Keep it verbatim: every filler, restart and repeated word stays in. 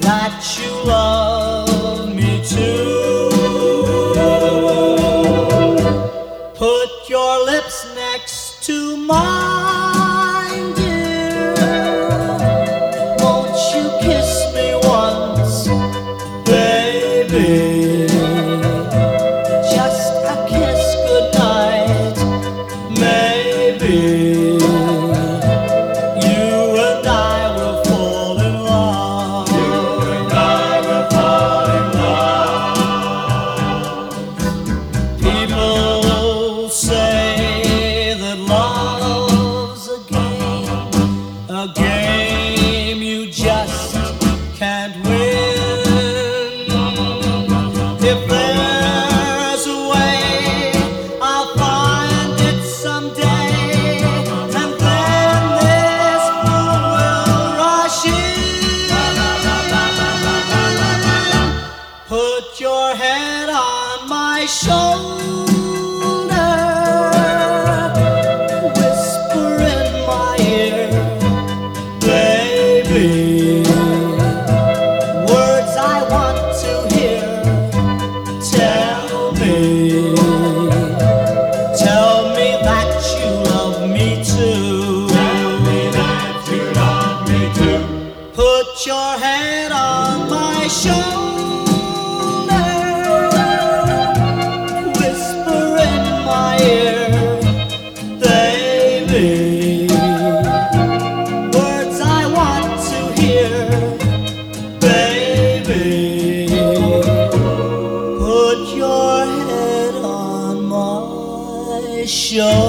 that you love me too. Put your lips next to mine, dear. Won't you kiss me once, baby? Just a kiss goodnight, maybe. A game you just can't win. If there's a way, I'll find it someday, and then this fool will rush in. Put your head on my shoulder. Words I want to hear. Tell me, tell me that you love me too. Tell me that you love me too. Put your head on my shoulder. Whisper in my ear, baby. Put your head on my shoulder.